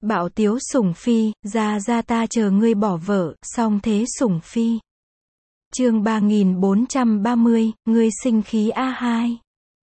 Bạo tiếu sủng phi, ra ta chờ ngươi bỏ vợ, song thế sủng phi. Chương 3430, ngươi sinh khí A2.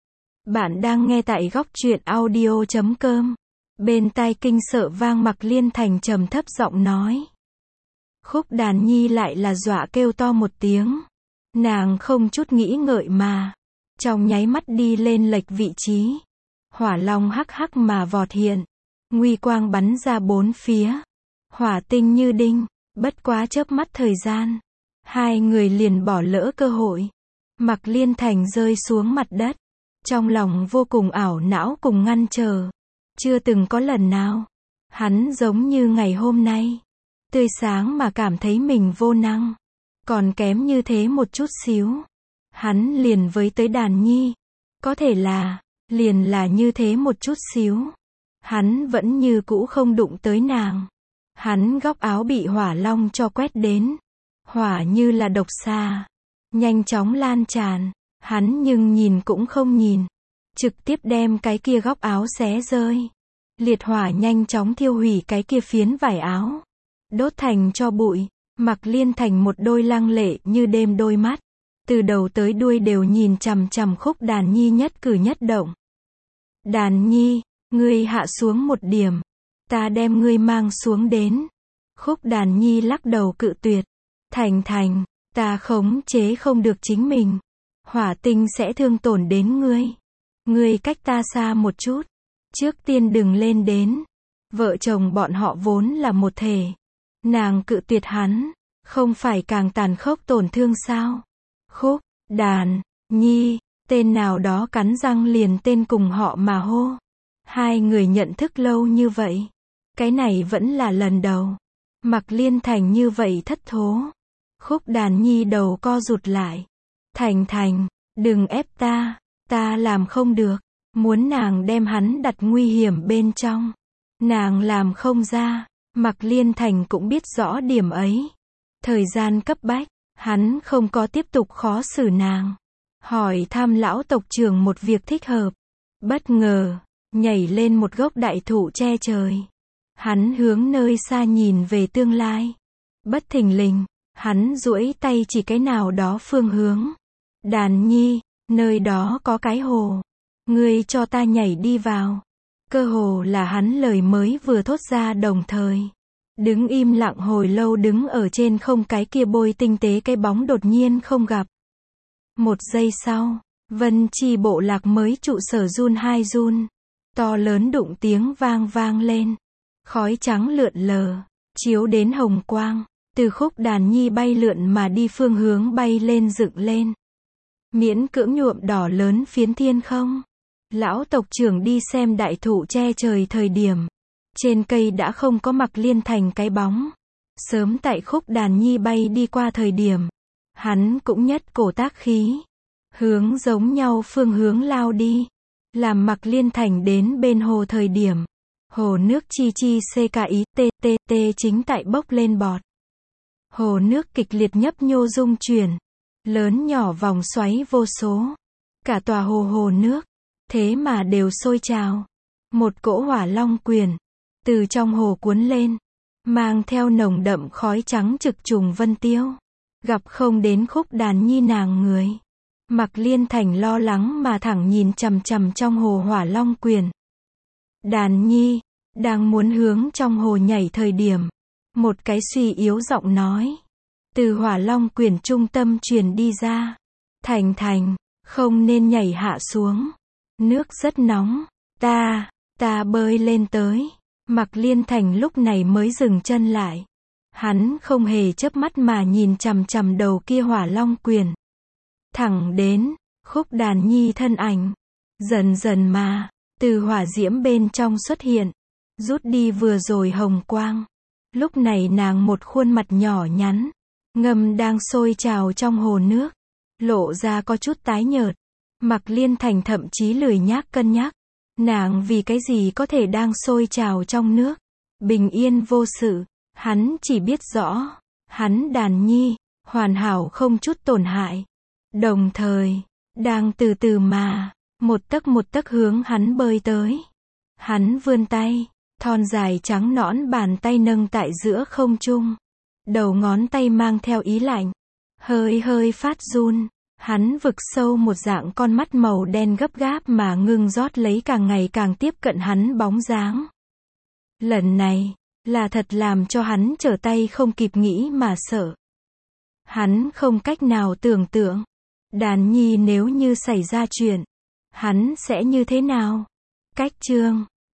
Bạn đang nghe tại góc truyện audio.com. Bên tai kinh sợ vang Mạc Liên Thành trầm thấp giọng nói. Khúc Đàn Nhi lại là dọa kêu to một tiếng. Nàng không chút nghĩ ngợi mà, trong nháy mắt đi lên lệch vị trí. Hỏa long hắc hắc mà vọt hiện, nguy quang bắn ra bốn phía. Hỏa tinh như đinh, bất quá chớp mắt thời gian, hai người liền bỏ lỡ cơ hội. Mạc Liên Thành rơi xuống mặt đất, trong lòng vô cùng ảo não cùng ngăn trở. Chưa từng có lần nào, hắn giống như ngày hôm nay, tươi sáng mà cảm thấy mình vô năng, còn kém như thế một chút xíu. Hắn liền với tới Đàn Nhi, có thể là, liền là như thế một chút xíu. Hắn vẫn như cũ không đụng tới nàng. Hắn góc áo bị hỏa long cho quét đến. Hỏa như là độc xà, nhanh chóng lan tràn. Hắn nhưng nhìn cũng không nhìn, trực tiếp đem cái kia góc áo xé rơi. Liệt hỏa nhanh chóng thiêu hủy cái kia phiến vải áo, đốt thành tro bụi. Mạc Liên Thành một đôi lăng lệ như đêm đôi mắt, từ đầu tới đuôi đều nhìn chằm chằm Khúc Đàn Nhi nhất cử nhất động. Đàn Nhi, ngươi hạ xuống một điểm, ta đem ngươi mang xuống đến. Khúc Đàn Nhi lắc đầu cự tuyệt. Thành, ta khống chế không được chính mình. Hỏa tinh sẽ thương tổn đến ngươi. Ngươi cách ta xa một chút. Trước tiên đừng lên đến. Vợ chồng bọn họ vốn là một thể. Nàng cự tuyệt hắn, không phải càng tàn khốc tổn thương sao? Khúc Đàn Nhi, tên nào đó cắn răng liền tên cùng họ mà hô. Hai người nhận thức lâu như vậy, cái này vẫn là lần đầu. Mạc Liên Thành như vậy thất thố. Khúc Đàn Nhi đầu co rụt lại. Thành, đừng ép ta làm không được. Muốn nàng đem hắn đặt nguy hiểm bên trong, nàng làm không ra. Mạc Liên Thành cũng biết rõ điểm ấy. Thời gian cấp bách, hắn không có tiếp tục khó xử nàng. Hỏi thăm lão tộc trưởng một việc thích hợp. Bất ngờ, nhảy lên một gốc đại thụ che trời. Hắn hướng nơi xa nhìn về tương lai. Bất thình lình, hắn duỗi tay chỉ cái nào đó phương hướng. Đàn Nhi, nơi đó có cái hồ. Ngươi cho ta nhảy đi vào. Cơ hồ là hắn lời mới vừa thốt ra đồng thời. Đứng im lặng hồi lâu đứng ở trên không cái kia bôi tinh tế cái bóng đột nhiên không gặp. Một giây sau, Vân Chi bộ lạc mới trụ sở run hai run. To lớn đụng tiếng vang lên. Khói trắng lượn lờ, chiếu đến hồng quang, từ Khúc Đàn Nhi bay lượn mà đi phương hướng bay lên dựng lên. Miễn cưỡng nhuộm đỏ lớn phiến thiên không. Lão tộc trưởng đi xem đại thụ che trời thời điểm, trên cây đã không có Mạc Liên Thành cái bóng. Sớm tại Khúc Đàn Nhi bay đi qua thời điểm, hắn cũng nhất cổ tác khí, hướng giống nhau phương hướng lao đi. Làm Mạc Liên Thành đến bên hồ thời điểm, hồ nước chi CKITTT chính tại bốc lên bọt. Hồ nước kịch liệt nhấp nhô rung chuyển, lớn nhỏ vòng xoáy vô số. Cả tòa hồ nước, thế mà đều sôi trào. Một cỗ hỏa long quyền, từ trong hồ cuốn lên, mang theo nồng đậm khói trắng trực trùng vân tiêu. Gặp không đến Khúc Đàn Nhi nàng người. Mạc Liên Thành lo lắng mà thẳng nhìn chằm chằm trong hồ hỏa long quyền. Đàn Nhi, đang muốn hướng trong hồ nhảy thời điểm, một cái suy yếu giọng nói, từ hỏa long quyền trung tâm truyền đi ra. Thành, không nên nhảy hạ xuống. Nước rất nóng, ta bơi lên tới. Mạc Liên Thành lúc này mới dừng chân lại. Hắn không hề chớp mắt mà nhìn chằm chằm đầu kia hỏa long quyền. Thẳng đến, Khúc Đàn Nhi thân ảnh, dần mà, từ hỏa diễm bên trong xuất hiện, rút đi vừa rồi hồng quang. Lúc này nàng một khuôn mặt nhỏ nhắn, ngâm đang sôi trào trong hồ nước, lộ ra có chút tái nhợt. Mạc Liên Thành thậm chí lười nhác cân nhắc, nàng vì cái gì có thể đang sôi trào trong nước, bình yên vô sự. Hắn chỉ biết rõ, hắn Đàn Nhi, hoàn hảo không chút tổn hại. Đồng thời, đang từ từ mà, một tấc hướng hắn bơi tới. Hắn vươn tay, Thon dài trắng nõn bàn tay nâng tại giữa không trung. Đầu ngón tay mang theo ý lạnh. Hơi hơi phát run. Hắn vực sâu một dạng con mắt màu đen gấp gáp mà ngưng rót lấy càng ngày càng tiếp cận hắn bóng dáng. Lần này, là thật làm cho hắn trở tay không kịp nghĩ mà sợ. Hắn không cách nào tưởng tượng. Đàn nhi nếu như xảy ra chuyện, hắn sẽ như thế nào? Cách chương